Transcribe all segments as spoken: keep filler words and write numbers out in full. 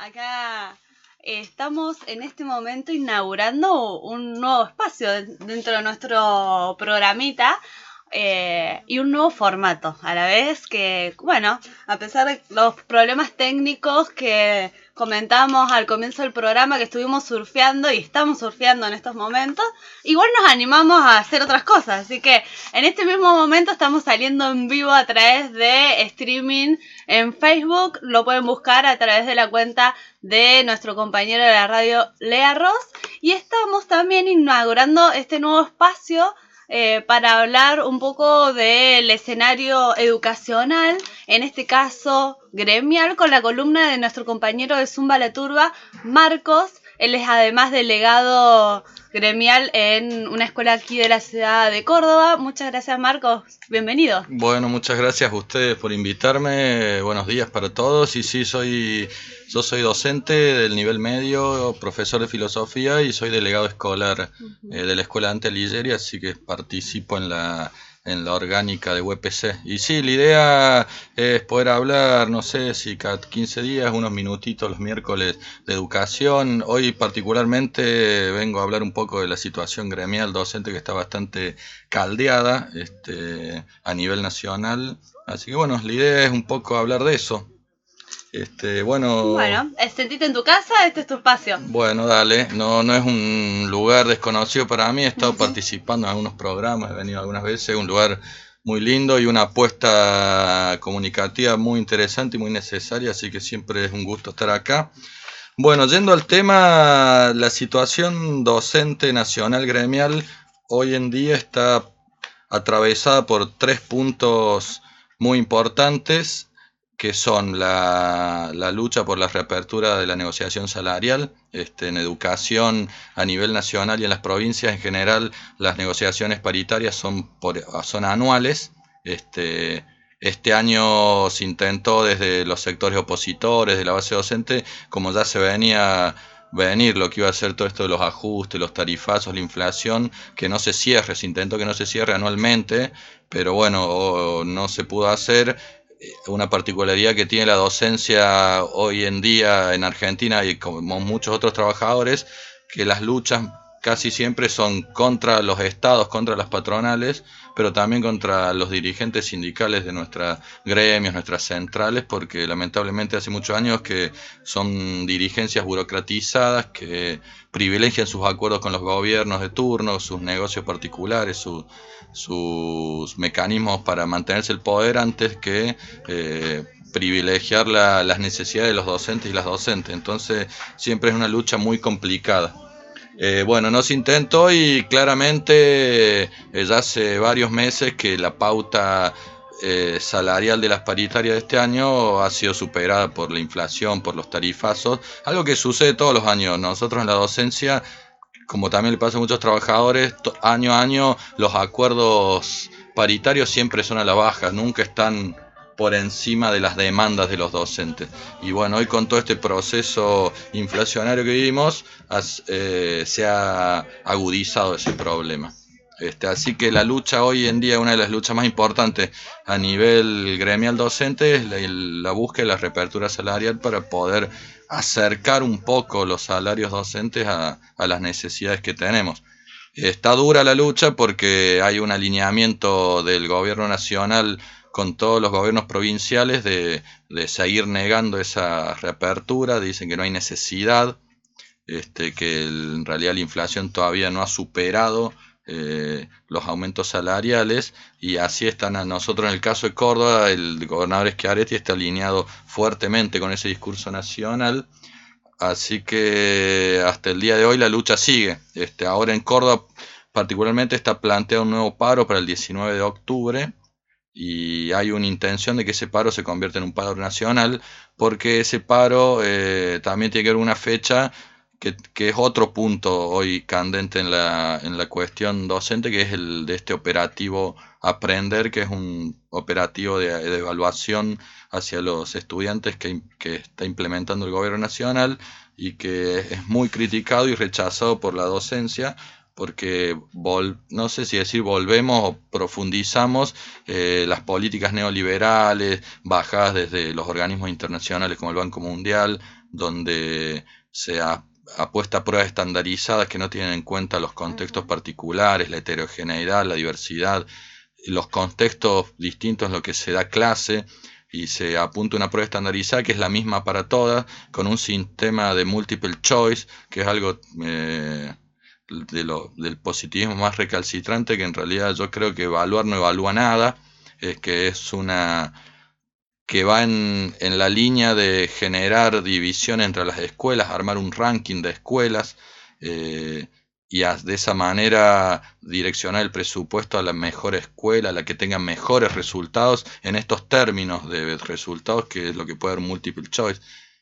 acá eh, estamos en este momento inaugurando un nuevo espacio dentro de nuestro programita eh, y un nuevo formato a la vez que, bueno, a pesar de los problemas técnicos que comentamos al comienzo del programa que estuvimos surfeando y estamos surfeando en estos momentos, igual nos animamos a hacer otras cosas, así que en este mismo momento estamos saliendo en vivo a través de streaming en Facebook, lo pueden buscar a través de la cuenta de nuestro compañero de la radio Lea Ross, y estamos también inaugurando este nuevo espacio Eh, para hablar un poco del escenario educacional, en este caso gremial, con la columna de nuestro compañero de Zumba la Turba, Marcos. Él es además delegado gremial en una escuela aquí de la ciudad de Córdoba. Muchas gracias, Marcos. Bienvenido. Bueno, muchas gracias a ustedes por invitarme. Buenos días para todos. Y sí, soy, yo soy docente del nivel medio, profesor de filosofía y soy delegado escolar uh-huh. eh, de la Escuela Dante Alighieri, así que participo en la, en la orgánica de U E P C. Y sí, la idea es poder hablar, no sé si cada quince días, unos minutitos los miércoles de educación. Hoy particularmente vengo a hablar un poco de la situación gremial docente que está bastante caldeada este, a nivel nacional. Así que bueno, la idea es un poco hablar de eso. Este, bueno, bueno, sentite en tu casa, este es tu espacio. Bueno, dale, no, no es un lugar desconocido para mí, he estado uh-huh. participando en algunos programas, he venido algunas veces, es un lugar muy lindo y una apuesta comunicativa muy interesante y muy necesaria, así que siempre es un gusto estar acá. Bueno, yendo al tema, la situación docente nacional gremial hoy en día está atravesada por tres puntos muy importantes, que son la, la lucha por la reapertura de la negociación salarial. Este, en educación a nivel nacional y en las provincias en general, las negociaciones paritarias son, por, son anuales. Este, este año se intentó desde los sectores opositores, de la base docente, como ya se venía venir lo que iba a ser todo esto de los ajustes, los tarifazos, la inflación, que no se cierre, se intentó que no se cierre anualmente, pero bueno, no se pudo hacer. Una particularidad que tiene la docencia hoy en día en Argentina y como muchos otros trabajadores, que las luchas casi siempre son contra los estados, contra las patronales, pero también contra los dirigentes sindicales de nuestras gremios, nuestras centrales, porque lamentablemente hace muchos años que son dirigencias burocratizadas que privilegian sus acuerdos con los gobiernos de turno, sus negocios particulares, su, sus mecanismos para mantenerse el poder antes que eh, privilegiar la, las necesidades de los docentes y las docentes. Entonces siempre es una lucha muy complicada. Eh, bueno, no se intentó y claramente eh, ya hace varios meses que la pauta eh, salarial de las paritarias de este año ha sido superada por la inflación, por los tarifazos, algo que sucede todos los años. Nosotros en la docencia, como también le pasa a muchos trabajadores, año a año los acuerdos paritarios siempre son a la baja, nunca están por encima de las demandas de los docentes. Y bueno, hoy con todo este proceso inflacionario que vivimos, has, eh, se ha agudizado ese problema. Este, así que la lucha hoy en día, una de las luchas más importantes a nivel gremial docente, es la, la búsqueda de la reapertura salarial para poder acercar un poco los salarios docentes a, a las necesidades que tenemos. Está dura la lucha porque hay un alineamiento del gobierno nacional con todos los gobiernos provinciales de, de seguir negando esa reapertura. Dicen que no hay necesidad, este, que el, en realidad la inflación todavía no ha superado eh, los aumentos salariales, y así están a nosotros en el caso de Córdoba, el gobernador Schiaretti está alineado fuertemente con ese discurso nacional, así que hasta el día de hoy la lucha sigue. Este, ahora en Córdoba particularmente está planteado un nuevo paro para el diecinueve de octubre, y hay una intención de que ese paro se convierta en un paro nacional, porque ese paro eh, también tiene que ver una fecha que, que es otro punto hoy candente en la, en la cuestión docente, que es el de este operativo Aprender, que es un operativo de, de evaluación hacia los estudiantes que, que está implementando el gobierno nacional y que es muy criticado y rechazado por la docencia, porque vol no sé si decir volvemos o profundizamos eh, las políticas neoliberales bajadas desde los organismos internacionales como el Banco Mundial, donde se ha apuesta a pruebas estandarizadas que no tienen en cuenta los contextos particulares, la heterogeneidad, la diversidad, los contextos distintos en los que se da clase, y se apunta una prueba estandarizada que es la misma para todas, con un sistema de multiple choice, que es algo eh, de lo, del positivismo más recalcitrante, que en realidad yo creo que evaluar no evalúa nada, es que es una... que va en, en la línea de generar división entre las escuelas, armar un ranking de escuelas, eh, y a, de esa manera direccionar el presupuesto a la mejor escuela, a la que tenga mejores resultados en estos términos de resultados, que es lo que puede dar multiple choice.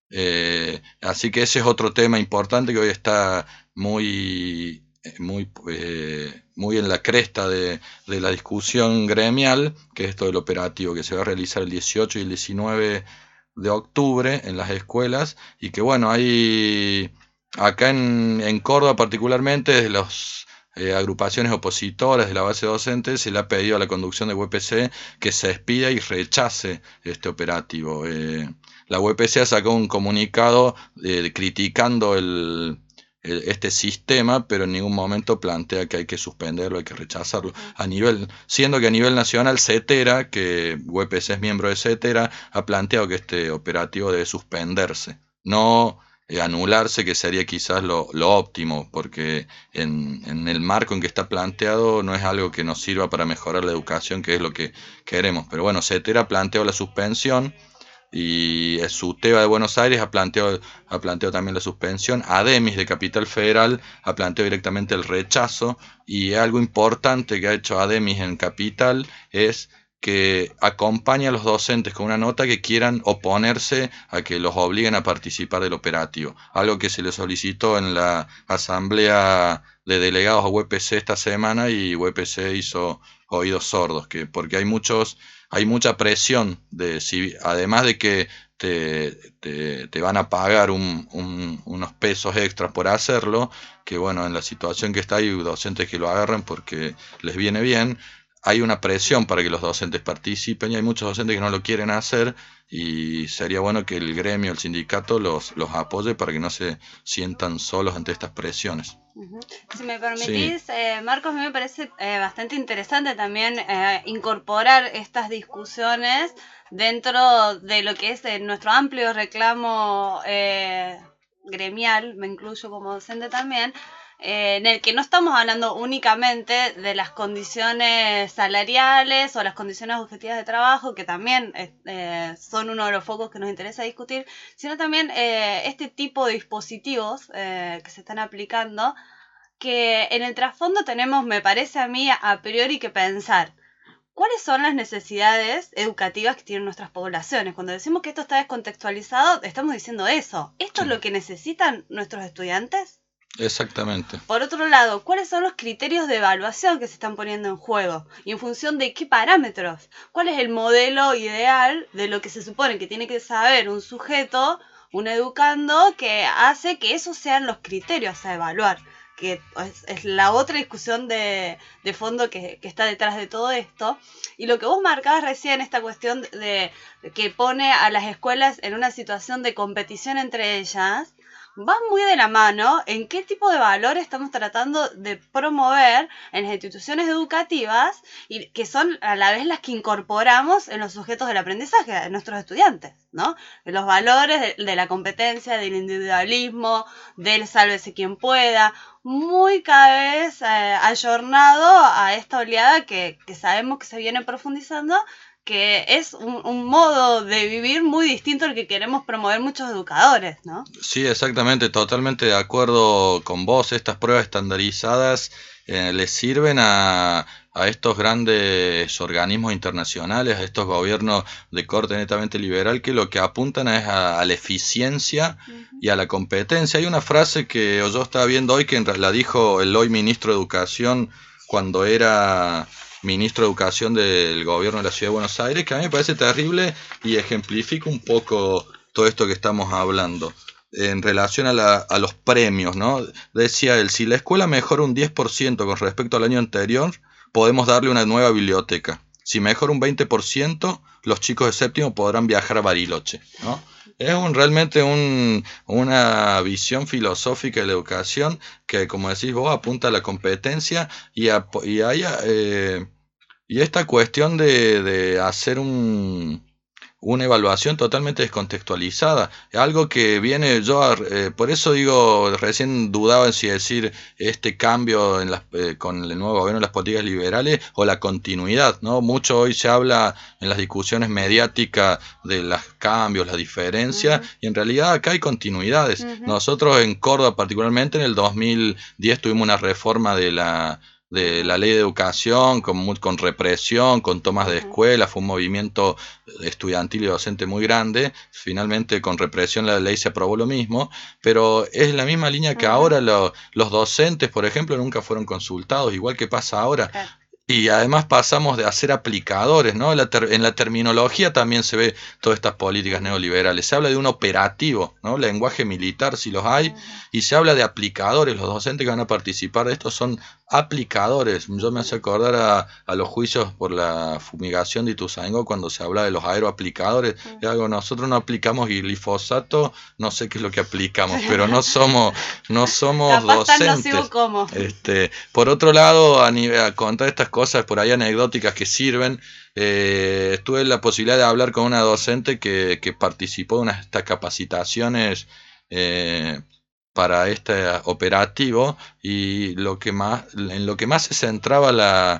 Eh, así que ese es otro tema importante que hoy está muy... muy eh, muy en la cresta de, de la discusión gremial, que es esto del operativo que se va a realizar el dieciocho y el diecinueve de octubre en las escuelas, y que bueno, hay acá en, en Córdoba particularmente, desde las eh, agrupaciones opositoras de la base docente, se le ha pedido a la conducción de U P C que se expida y rechace este operativo. Eh, la U P C ha sacado un comunicado eh, criticando el este sistema, pero en ningún momento plantea que hay que suspenderlo, hay que rechazarlo. A nivel, siendo que a nivel nacional CETERA, que U E P C es miembro de CETERA, ha planteado que este operativo debe suspenderse, no eh, anularse, que sería quizás lo, lo óptimo, porque en, en el marco en que está planteado no es algo que nos sirva para mejorar la educación, que es lo que queremos. Pero bueno, CETERA planteó la suspensión, y SUTEBA de Buenos Aires ha planteado, ha planteado también la suspensión. ADEMIS de Capital Federal ha planteado directamente el rechazo, y algo importante que ha hecho ADEMIS en Capital es que acompaña a los docentes con una nota que quieran oponerse a que los obliguen a participar del operativo, algo que se le solicitó en la asamblea de delegados a U E P C esta semana, y U E P C hizo oídos sordos, que porque hay muchos hay mucha presión, de si, además de que te, te, te van a pagar un, un, unos pesos extras por hacerlo, que bueno, en la situación que está hay docentes que lo agarran porque les viene bien, hay una presión para que los docentes participen, y hay muchos docentes que no lo quieren hacer, y sería bueno que el gremio, el sindicato los, los apoye para que no se sientan solos ante estas presiones. Si me permitís, sí. eh, Marcos, a mí me parece eh, bastante interesante también eh, incorporar estas discusiones dentro de lo que es eh, nuestro amplio reclamo eh, gremial, me incluyo como docente también, eh, en el que no estamos hablando únicamente de las condiciones salariales o las condiciones objetivas de trabajo, que también eh, son uno de los focos que nos interesa discutir, sino también eh, este tipo de dispositivos eh, que se están aplicando, que en el trasfondo tenemos, me parece a mí, a priori que pensar cuáles son las necesidades educativas que tienen nuestras poblaciones. Cuando decimos que esto está descontextualizado, estamos diciendo eso. ¿Esto sí. es lo que necesitan nuestros estudiantes? Exactamente. Por otro lado, ¿cuáles son los criterios de evaluación que se están poniendo en juego? ¿Y en función de qué parámetros? ¿Cuál es el modelo ideal de lo que se supone que tiene que saber un sujeto, un educando, que hace que esos sean los criterios a evaluar? Que es, es la otra discusión de, de fondo que, que está detrás de todo esto. Y lo que vos marcabas recién, esta cuestión de, de que pone a las escuelas en una situación de competición entre ellas, va muy de la mano en qué tipo de valores estamos tratando de promover en las instituciones educativas, y que son a la vez las que incorporamos en los sujetos del aprendizaje de nuestros estudiantes, ¿no? Los valores de, de la competencia, del individualismo, del sálvese quien pueda, muy cada vez eh, ayornado a esta oleada que, que sabemos que se viene profundizando, que es un, un modo de vivir muy distinto al que queremos promover muchos educadores, ¿no? Sí, exactamente, totalmente de acuerdo con vos. Estas pruebas estandarizadas eh, les sirven a, a estos grandes organismos internacionales, a estos gobiernos de corte netamente liberal, que lo que apuntan es a, a la eficiencia uh-huh. y a la competencia. Hay una frase que yo estaba viendo hoy, que la dijo el hoy ministro de Educación cuando era ministro de Educación del gobierno de la Ciudad de Buenos Aires, que a mí me parece terrible y ejemplifica un poco todo esto que estamos hablando. en relación a, la, a los premios, ¿no? Decía él, si la escuela mejora un diez por ciento con respecto al año anterior, podemos darle una nueva biblioteca. Si mejora un veinte por ciento, los chicos de séptimo podrán viajar a Bariloche, ¿no? Es un, realmente un, una visión filosófica de la educación que, como decís vos, apunta a la competencia y a, y a, eh, y esta cuestión de, de hacer un... una evaluación totalmente descontextualizada, algo que viene yo, a, eh, por eso digo, recién dudaba en si decir este cambio en las, eh, con el nuevo gobierno de las políticas liberales o la continuidad, ¿no? Mucho hoy se habla en las discusiones mediáticas de los cambios, las diferencias, uh-huh. y en realidad acá hay continuidades. Uh-huh. Nosotros en Córdoba particularmente en el dos mil diez tuvimos una reforma de la de la ley de educación, con, con represión, con tomas de escuela, fue un movimiento estudiantil y docente muy grande, finalmente con represión la ley se aprobó lo mismo, pero es la misma línea que ahora lo, los docentes, por ejemplo, nunca fueron consultados, igual que pasa ahora. Y además pasamos de hacer aplicadores, ¿no? En la, ter- en la terminología también se ve todas estas políticas neoliberales. Se habla de un operativo, ¿no? Lenguaje militar si los hay, y se habla de aplicadores. Los docentes que van a participar de esto son aplicadores. Yo me hace acordar a, a los juicios por la fumigación de Ituzaingó cuando se habla de los aeroaplicadores. Uh-huh. Y algo, nosotros no aplicamos glifosato, no sé qué es lo que aplicamos, pero no somos, no somos docentes. No cómo. Este, por otro lado, a, nivel, a contar estas cosas por ahí anecdóticas que sirven, eh, tuve la posibilidad de hablar con una docente que, que participó de unas estas capacitaciones eh, para este operativo, y lo que más, en lo que más se centraba la,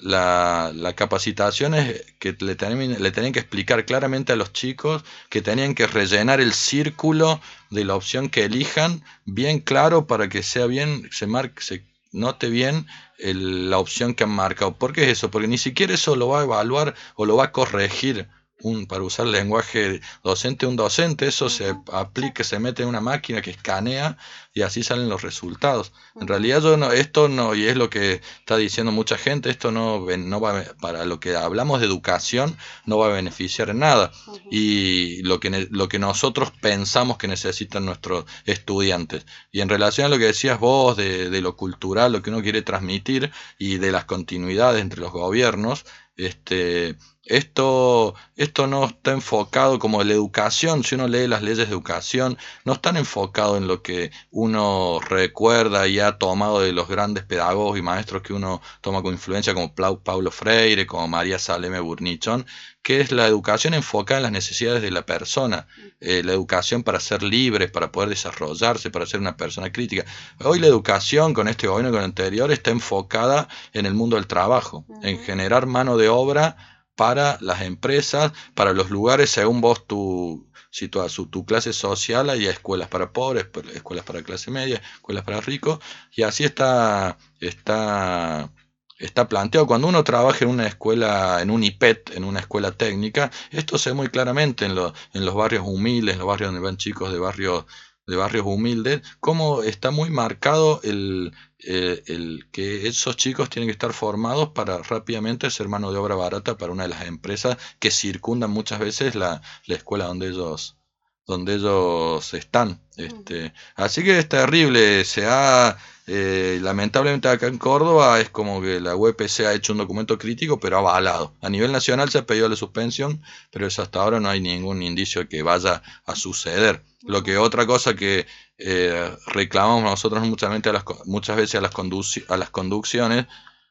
la, la capacitación es que le, ten, le tenían que explicar claramente a los chicos que tenían que rellenar el círculo de la opción que elijan bien claro para que sea bien, se marque, se note bien el, la opción que han marcado. ¿Por qué es eso? Porque ni siquiera eso lo va a evaluar o lo va a corregir un, para usar el lenguaje docente, un docente. Eso se aplica, se mete en una máquina que escanea y así salen los resultados. En realidad yo no, esto no, y es lo que está diciendo mucha gente, esto no, no va, para lo que hablamos de educación, no va a beneficiar en nada. Uh-huh. Y lo que, lo que nosotros pensamos que necesitan nuestros estudiantes. Y en relación a lo que decías vos de, de lo cultural, lo que uno quiere transmitir y de las continuidades entre los gobiernos, este... Esto, esto no está enfocado como la educación. Si uno lee las leyes de educación, no están enfocados en lo que uno recuerda y ha tomado de los grandes pedagogos y maestros que uno toma con influencia, como Paulo Freire, como María Saleme Burnichón, que es la educación enfocada en las necesidades de la persona, eh, la educación para ser libre, para poder desarrollarse, para ser una persona crítica. Hoy la educación, con este gobierno y con el anterior, está enfocada en el mundo del trabajo, uh-huh. en generar mano de obra para las empresas, para los lugares según vos tu, tu, tu clase social. Hay escuelas para pobres, escuelas para clase media, escuelas para ricos, y así está, está, está planteado. Cuando uno trabaja en una escuela, en un I P E T, en una escuela técnica, esto se ve muy claramente en, lo, en los barrios humildes, en los barrios donde van chicos de barrios de barrios humildes, cómo está muy marcado el, eh, el que esos chicos tienen que estar formados para rápidamente ser mano de obra barata para una de las empresas que circundan muchas veces la, la escuela donde ellos donde ellos están. Este, así que es terrible, se ha eh, lamentablemente acá en Córdoba es como que la U P C ha hecho un documento crítico, pero avalado. A nivel nacional se ha pedido la suspensión, pero eso hasta ahora no hay ningún indicio de que vaya a suceder. Lo que otra cosa que eh, reclamamos nosotros muchas veces a las, muchas veces a las, conduci- a las conducciones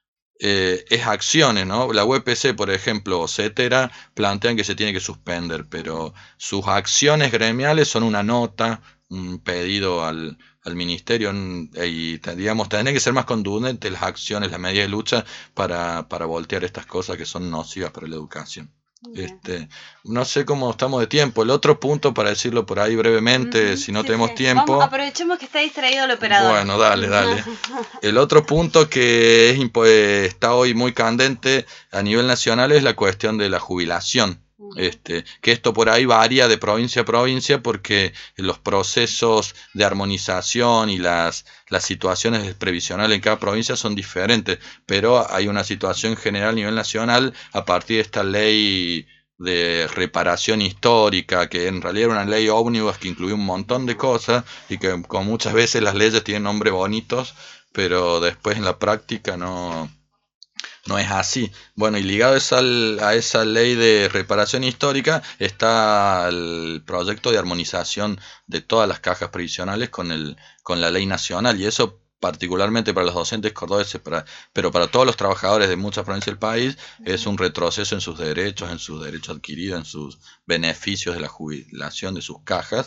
eh, es acciones, ¿no? La U P C, por ejemplo, o CETERA, plantean que se tiene que suspender, pero sus acciones gremiales son una nota, un pedido al, al ministerio, y digamos, tendrían que ser más contundentes las acciones, las medidas de lucha para, para voltear estas cosas que son nocivas para la educación. Este, no sé cómo estamos de tiempo. El otro punto, para decirlo por ahí brevemente, uh-huh, si no sí, tenemos sí. tiempo. Vamos, aprovechemos que está distraído el operador. Bueno, dale, dale. El otro punto que es, eh, está hoy muy candente a nivel nacional es la cuestión de la jubilación. Este, que esto por ahí varía de provincia a provincia porque los procesos de armonización y las, las situaciones previsionales en cada provincia son diferentes, pero hay una situación general a nivel nacional a partir de esta ley de reparación histórica, que en realidad era una ley ómnibus que incluía un montón de cosas y que como muchas veces las leyes tienen nombres bonitos, pero después en la práctica no, no es así. Bueno, y ligado a esa, a esa ley de reparación histórica está el proyecto de armonización de todas las cajas previsionales con, el, con la ley nacional, y eso particularmente para los docentes cordobeses, para, pero para todos los trabajadores de muchas provincias del país, es un retroceso en sus derechos, en sus derechos adquiridos, en sus beneficios de la jubilación de sus cajas.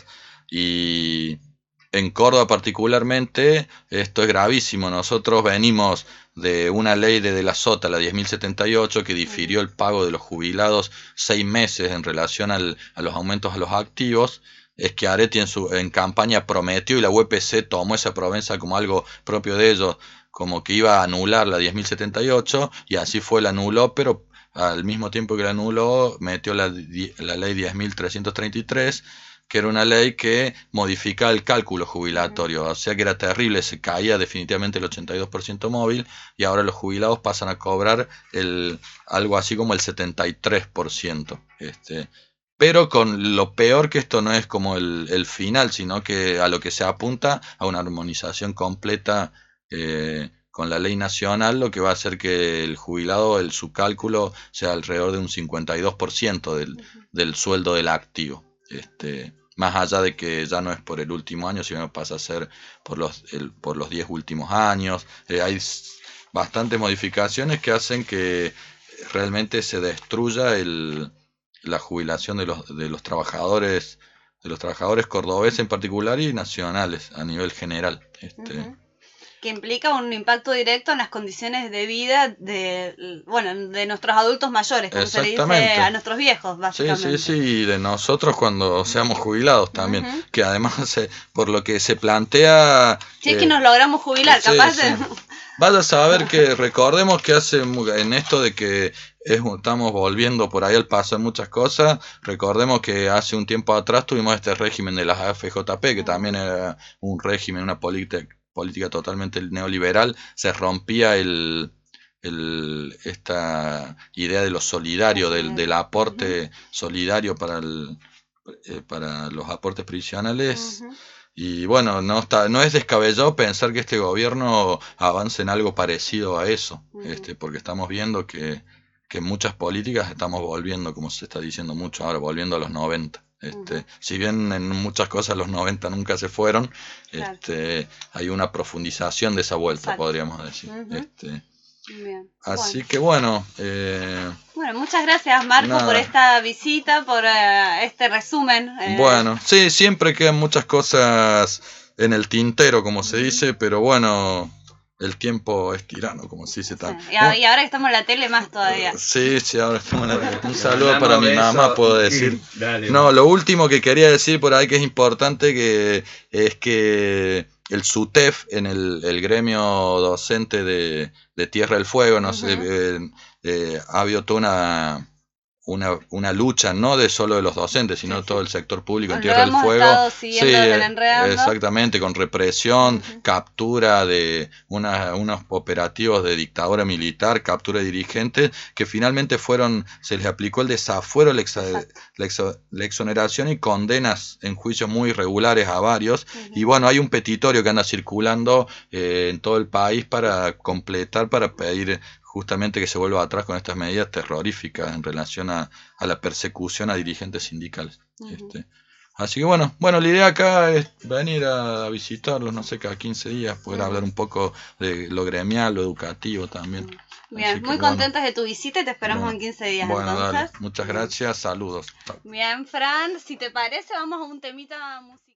Y en Córdoba particularmente esto es gravísimo. Nosotros venimos de una ley de De la Sota, la diez mil setenta y ocho, que difirió el pago de los jubilados seis meses en relación al, a los aumentos a los activos. Schiaretti en, su, en campaña prometió, y la U P C tomó esa promesa como algo propio de ellos, como que iba a anular la diez mil setenta y ocho, y así fue, la anuló, pero al mismo tiempo que la anuló, metió la, la ley diez mil trescientos treinta y tres, que era una ley que modificaba el cálculo jubilatorio, o sea que era terrible, se caía definitivamente el ochenta y dos por ciento móvil, y ahora los jubilados pasan a cobrar el, algo así como el setenta y tres por ciento. Este, pero con lo peor, que esto no es como el, el final, sino que a lo que se apunta a una armonización completa eh, con la ley nacional, lo que va a hacer que el jubilado, el, su cálculo sea alrededor de un cincuenta y dos por ciento del, del sueldo del activo. Este, más allá de que ya no es por el último año, sino pasa a ser por los, el, por los diez últimos años. Eh, hay bastantes modificaciones que hacen que realmente se destruya el... la jubilación de los, de los trabajadores, de los trabajadores cordobeses en particular y nacionales a nivel general. Este. Uh-huh. Que implica un impacto directo en las condiciones de vida de, bueno, de nuestros adultos mayores, como se le dice a nuestros viejos, básicamente. Sí, sí, sí, y de nosotros cuando seamos jubilados también, uh-huh. que además eh, por lo que se plantea... Si eh, es que nos logramos jubilar, sí, capaz de... Sí. Vaya a saber que recordemos que hace en esto de que es, estamos volviendo por ahí al paso de muchas cosas, recordemos que hace un tiempo atrás tuvimos este régimen de las A F J P, que también era un régimen, una política, política totalmente neoliberal, se rompía el, el, esta idea de lo solidario, del, del aporte solidario para, el, eh, para los aportes previsionales. Uh-huh. Y bueno, no está, no es descabellado pensar que este gobierno avance en algo parecido a eso, uh-huh. este, porque estamos viendo que, que en muchas políticas estamos volviendo, como se está diciendo mucho ahora, volviendo a los noventa. Este, uh-huh. Si bien en muchas cosas los noventa nunca se fueron, claro. este, hay una profundización de esa vuelta, exacto. Podríamos decir. Uh-huh. Este, Bien. Así Bueno. que bueno. Eh, bueno, muchas gracias Marco nada. por esta visita, por uh, este resumen. Eh. Bueno, sí, siempre quedan muchas cosas en el tintero, como se dice, pero bueno, el tiempo es tirano, como se dice. Sí. Y, a, y ahora que estamos en la tele más todavía. Sí, sí, ahora estamos en la tele. Un saludo para mi mamá, puedo decir. Dale. No, lo último que quería decir por ahí que es importante, que es que el SUTEF, en el, el gremio docente de, de Tierra del Fuego, no uh-huh. sé, eh, eh, ha habido toda una, una, una lucha, no de solo de los docentes, sino de sí, todo sí. el sector público en Tierra del Fuego. Sí, exactamente, con represión, uh-huh. captura de una, unos operativos de dictadura militar, captura de dirigentes, que finalmente fueron, se les aplicó el desafuero, la, exa, la, exa, la exoneración y condenas en juicios muy irregulares a varios. Uh-huh. Y bueno, hay un petitorio que anda circulando eh, en todo el país para completar, para pedir justamente que se vuelva atrás con estas medidas terroríficas en relación a, a la persecución a dirigentes sindicales. Uh-huh. Este, así que bueno, bueno, la idea acá es venir a visitarlos, no sé, cada quince días, poder uh-huh. hablar un poco de lo gremial, lo educativo también. Uh-huh. Bien, que, muy bueno, contentas de tu visita y te esperamos bueno, en quince días. Bueno, entonces. Dale. Muchas gracias, saludos. Bien, Fran, si te parece, vamos a un temita musical.